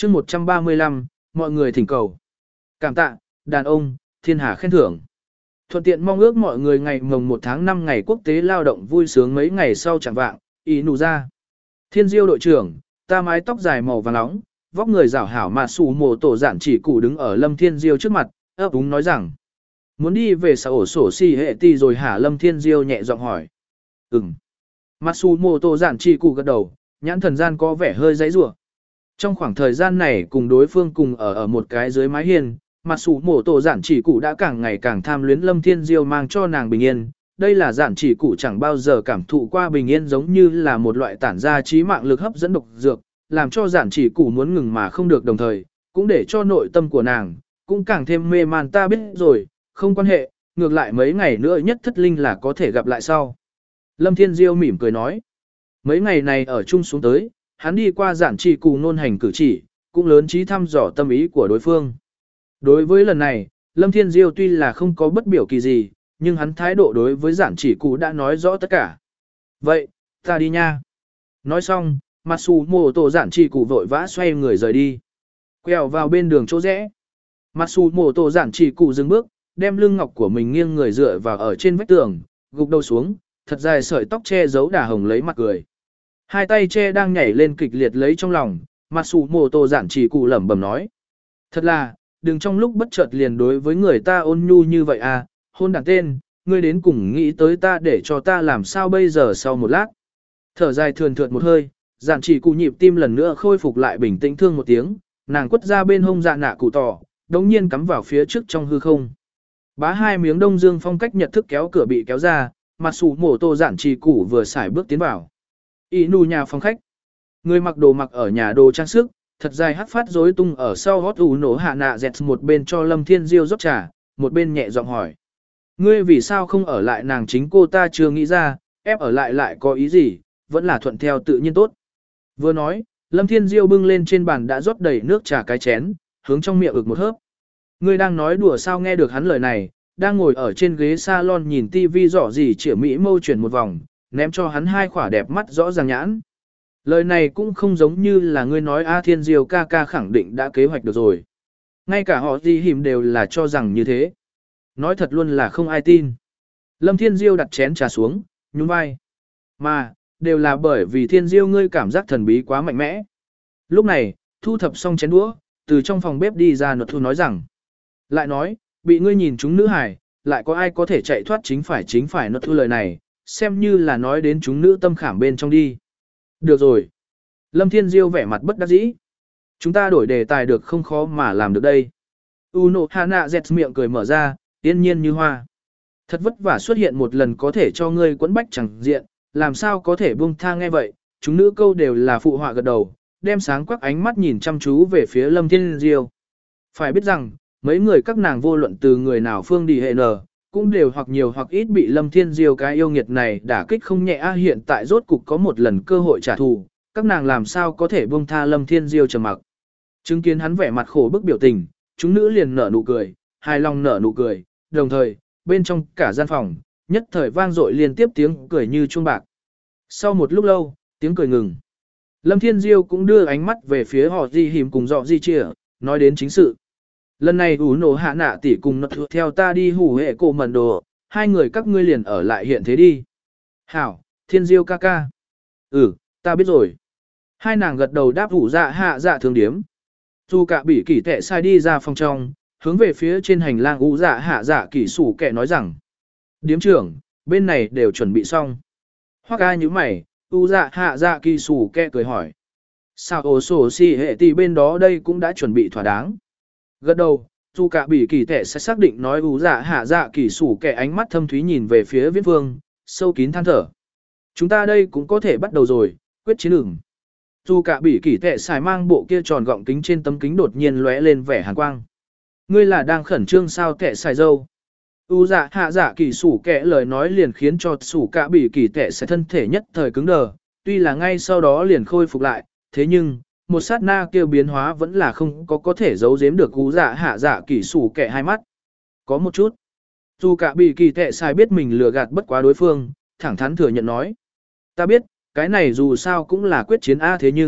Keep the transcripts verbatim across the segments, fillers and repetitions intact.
chương một trăm ba mươi lăm, mọi người thỉnh cầu. Cảm tạ, đàn ông, thiên hà khen thưởng. Thuận tiện mong ước mọi người ngày mồng một tháng năm ngày quốc tế lao động vui sướng mấy ngày sau chẳng vạng, ý nụ ra. Thiên diêu đội trưởng, ta mái tóc dài màu vàng nóng, vóc người rảo hảo mà sủ mồ tổ giản chỉ cụ đứng ở Lâm Thiên Diêu trước mặt, ấp úng nói rằng. Muốn đi về xã ổ sổ si hệ ti rồi hả? Lâm Thiên Diêu nhẹ giọng hỏi. Ừm. Matsumoto giản chỉ cụ gật đầu, nhãn thần gian có vẻ hơi giãy giụa. Trong khoảng thời gian này cùng đối phương cùng ở ở một cái dưới mái hiên, Matsumoto giản chỉ cụ đã càng ngày càng tham luyến Lâm Thiên Diêu mang cho nàng bình yên. Đây là giản chỉ cụ chẳng bao giờ cảm thụ qua bình yên, giống như là một loại tản ra trí mạng lực hấp dẫn độc dược, làm cho giản chỉ cụ muốn ngừng mà không được, đồng thời cũng để cho nội tâm của nàng cũng càng thêm mê man. Ta biết rồi, không quan hệ, ngược lại mấy ngày nữa nhất thất linh là có thể gặp lại sau. Lâm Thiên Diêu mỉm cười nói. Mấy ngày này ở chung xuống tới, hắn đi qua giản chỉ cụ nôn hành cử chỉ, cũng lớn trí thăm dò tâm ý của đối phương. Đối với lần này, Lâm Thiên Diêu tuy là không có bất biểu kỳ gì, nhưng hắn thái độ đối với giản chỉ cụ đã nói rõ tất cả. Vậy, ta đi nha. Nói xong, Matsumoto giản chỉ cụ vội vã xoay người rời đi. Quẹo vào bên đường chỗ rẽ. Matsumoto giản chỉ cụ dừng bước, đem lưng ngọc của mình nghiêng người dựa vào ở trên vách tường, gục đầu xuống, thật dài sợi tóc che giấu đà hồng lấy mặt cười. Hai tay che đang nhảy lên kịch liệt lấy trong lòng, Matsumoto giản chỉ cụ lẩm bẩm nói. Thật là, đừng trong lúc bất chợt liền đối với người ta ôn nhu như vậy à, hôn đàn tên, ngươi đến cùng nghĩ tới ta để cho ta làm sao bây giờ. Sau một lát, thở dài thườn thượt một hơi, giản chỉ cụ nhịp tim lần nữa khôi phục lại bình tĩnh, thương một tiếng, nàng quất ra bên hông dạ nạ cụ tỏ, đống nhiên cắm vào phía trước trong hư không. Bá hai miếng đông dương phong cách nhật thức kéo cửa bị kéo ra, Matsumoto giản chỉ cụ vừa xài bước tiến vào. Inu nhà phòng khách. Người mặc đồ mặc ở nhà đồ trang sức, thật dài hắc phát rối tung ở sau gót ủ nổ hạ nạ dẹt, một bên cho Lâm Thiên Diêu rót trà, một bên nhẹ giọng hỏi. Ngươi vì sao không ở lại? Nàng chính cô ta chưa nghĩ ra, ép ở lại lại có ý gì, vẫn là thuận theo tự nhiên tốt. Vừa nói, Lâm Thiên Diêu bưng lên trên bàn đã rót đầy nước trà cái chén, hướng trong miệng ực một hớp. Ngươi đang nói đùa sao? Nghe được hắn lời này, đang ngồi ở trên ghế salon nhìn tivi rõ gì chĩa mỹ mâu chuyển một vòng, ném cho hắn hai khỏa đẹp mắt rõ ràng nhãn. Lời này cũng không giống như là ngươi nói. A Thiên Diêu ca ca khẳng định đã kế hoạch được rồi. Ngay cả họ gì hìm đều là cho rằng như thế. Nói thật luôn là không ai tin. Lâm Thiên Diêu đặt chén trà xuống, nhún vai. Mà, đều là bởi vì Thiên Diêu ngươi cảm giác thần bí quá mạnh mẽ. Lúc này, thu thập xong chén đũa, từ trong phòng bếp đi ra Nột Thu nói rằng. Lại nói, bị ngươi nhìn chúng nữ hải, lại có ai có thể chạy thoát chính phải chính phải. Nột Thu lời này, xem như là nói đến chúng nữ tâm khảm bên trong đi. Được rồi. Lâm Thiên Diêu vẻ mặt bất đắc dĩ. Chúng ta đổi đề tài được không, khó mà làm được đây. Uno Hana Z miệng cười mở ra, yên nhiên như hoa. Thật vất vả xuất hiện một lần có thể cho ngươi quấn bách chẳng diện, làm sao có thể buông tha. Nghe vậy, chúng nữ câu đều là phụ họa gật đầu, đem sáng quắc ánh mắt nhìn chăm chú về phía Lâm Thiên Diêu. Phải biết rằng, mấy người các nàng vô luận từ người nào phương đi hệ nở, cũng đều hoặc nhiều hoặc ít bị Lâm Thiên Diêu cái yêu nghiệt này đả kích không nhẹ. A hiện tại rốt cục có một lần cơ hội trả thù, các nàng làm sao có thể buông tha. Lâm Thiên Diêu trầm mặc. Chứng kiến hắn vẻ mặt khổ bức biểu tình, chúng nữ liền nở nụ cười, hài lòng nở nụ cười, đồng thời, bên trong cả gian phòng, nhất thời vang dội liên tiếp tiếng cười như chuông bạc. Sau một lúc lâu, tiếng cười ngừng. Lâm Thiên Diêu cũng đưa ánh mắt về phía họ Di Hìm cùng Dọ Di Chìa, nói đến chính sự. Lần này ủ nổ hạ nạ tỷ cùng Nột Thu theo ta đi hủ hệ cổ mẩn đồ, hai người các ngươi liền ở lại hiện thế đi. Hảo, Thiên Diêu ca ca. Ừ, ta biết rồi. Hai nàng gật đầu đáp ủ dạ hạ dạ thương điếm. Dù cả bị kỷ tệ sai đi ra phòng trong, hướng về phía trên hành lang ủ dạ hạ dạ kỷ sủ kẻ nói rằng. Điếm trưởng, bên này đều chuẩn bị xong. Hoặc ai như mày, ủ dạ hạ dạ kỷ sủ kẻ cười hỏi. Sao ổ sổ si hệ tỷ bên đó đây cũng đã chuẩn bị thỏa đáng. Gật đầu, dù cả bị kỳ tệ sẽ xác định nói. Ú dạ hạ dạ kỳ sủ kẻ ánh mắt thâm thúy nhìn về phía Viễn Vương, sâu kín than thở. Chúng ta đây cũng có thể bắt đầu rồi, quyết chiến ửng. Dù cả bị kỳ tệ xài mang bộ kia tròn gọng kính, trên tấm kính đột nhiên lóe lên vẻ hàn quang. Ngươi là đang khẩn trương sao tệ xài dâu? Ú dạ hạ dạ kỳ sủ kẻ lời nói liền khiến cho sủ cả bị kỳ tệ sẽ thân thể nhất thời cứng đờ, tuy là ngay sau đó liền khôi phục lại, thế nhưng một sát na kêu biến hóa vẫn là không có có thể giấu giếm được Ú dạ hạ dạ kỳ sủ kẻ hai mắt. Có một chút. Dù cả bị kỳ tệ sai biết mình lừa gạt bất quá đối phương, thẳng thắn thừa nhận nói. Ta biết, cái này dù sao cũng là quyết chiến A, thế nhưng,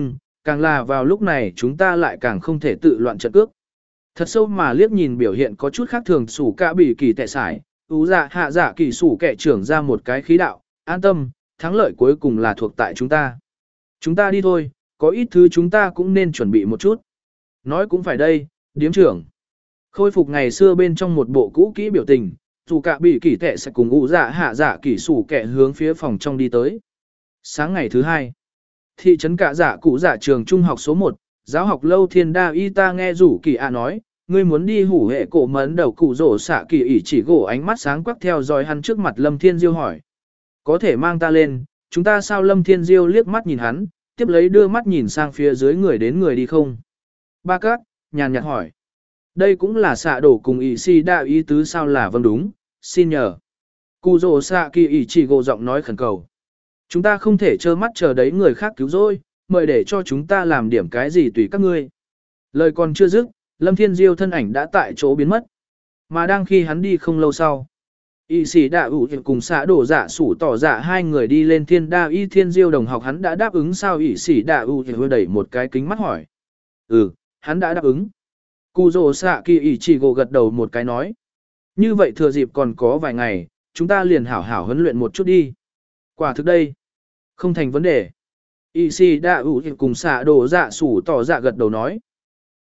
Càng là vào lúc này chúng ta lại càng không thể tự loạn trận cước. Thật sâu mà liếc nhìn biểu hiện có chút khác thường sủ cả bị kỳ tệ sải, ú dạ hạ dạ kỳ sủ kẻ trưởng ra một cái khí đạo, an tâm, thắng lợi cuối cùng là thuộc tại chúng ta. Chúng ta đi thôi, có ít thứ chúng ta cũng nên chuẩn bị một chút. Nói cũng phải đây, điếm trưởng. Khôi phục ngày xưa bên trong một bộ cũ kỹ biểu tình, dù cả bị kỳ tệ sẽ cùng ú dạ hạ dạ kỳ sủ kẻ hướng phía phòng trong đi tới. Sáng ngày thứ hai, thị trấn cả dạ cụ dạ trường trung học số một, giáo học lâu thiên đa y ta nghe rủ kỳ ạ nói, ngươi muốn đi hủ hệ cổ mấn đầu cụ rổ xạ kỳ ỉ chỉ gỗ ánh mắt sáng quắc theo dõi hắn trước mặt Lâm Thiên Diêu hỏi. Có thể mang ta lên, chúng ta sao Lâm Thiên Diêu liếc mắt nhìn hắn, tiếp lấy đưa mắt nhìn sang phía dưới người đến người đi không. Ba cát, nhàn nhạt hỏi. Đây cũng là xạ đổ cùng ỉ si đa ý tứ sao là vâng đúng, xin nhờ. Cụ rổ xạ kỳ ỉ chỉ gỗ giọng nói khẩn cầu. Chúng ta không thể trơ mắt chờ đấy người khác cứu rồi, mời để cho chúng ta làm điểm cái gì tùy các ngươi. Lời còn chưa dứt, Lâm Thiên Diêu thân ảnh đã tại chỗ biến mất. Mà đang khi hắn đi không lâu sau, y sĩ đạ ủ cùng xã đổ dạ sủ tỏ dạ hai người đi lên thiên đa y Thiên Diêu đồng học hắn đã đáp ứng sao y sĩ đạ ủ vừa đẩy một cái kính mắt hỏi. Ừ, hắn đã đáp ứng. Cụ rồ xạ kỳ y chỉ gồ gật đầu một cái nói. Như vậy thừa dịp còn có vài ngày, chúng ta liền hảo hảo huấn luyện một chút đi. Quả thực đây, không thành vấn đề. Y sĩ đạ ủ cùng xã đổ dạ sủ tỏ dạ gật đầu nói.